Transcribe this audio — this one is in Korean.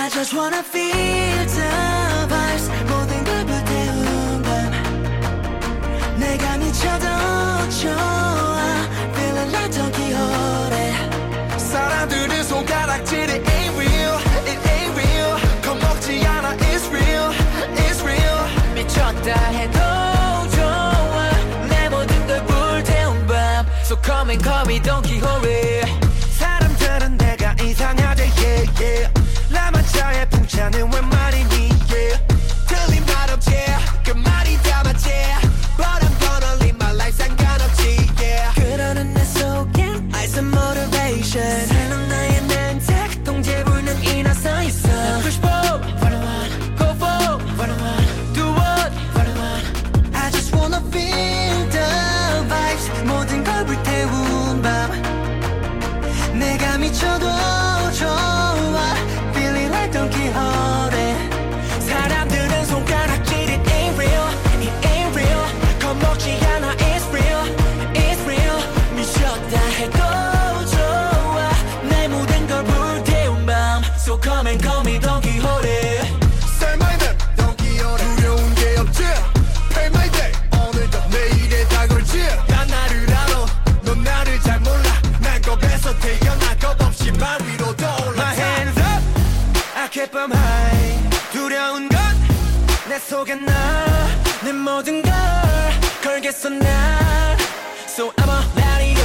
I just wanna feel the vibes 모든 걸 불태운 밤 내가 미쳐도 좋아 Feeling like Don Quixote 사람들은 손가락질이 ain't real It ain't real 겁먹지 않아 It's real It's real 미쳤다 해도 좋아 내 모든 걸 불태운 밤 So come and call me Don Quixote 사람들은 내가 이상하대 yeah yeah 나만 차에 풍차는 왜 말이니 yeah 틀린 말 없지 그 말이 다 맞지 But I'm gonna live my life 상관없지 yeah 그러는 내 속엔 ice and motivation 새로운 나의 멘트 동제 불능 일어서 있어 Push forward, what I want Go forward, what I want Do what, what I want I just wanna feel the vibes 모든 걸 불태운 밤 내가 미쳐도 좋아 Feeling like Don Quixote 사람들은 손가락질이 ain't real It ain't real 겁먹지 않아 It's real It's real 미쳤다 해도 좋아 내 모든 걸 불태운 밤 So come and call me Don Quixote Say my name Don Quixote 두려운 게 없지 Pay my day 오늘도 내일에 다 걸지 난 나를 알아 넌 나를 잘 몰라 난 겁에서 태어나 겁없이 말 위로 떠올라 My hands up I keep them high 두려운 건 내 속에 나 내 모든 걸 걸겠어 난 So I'ma let it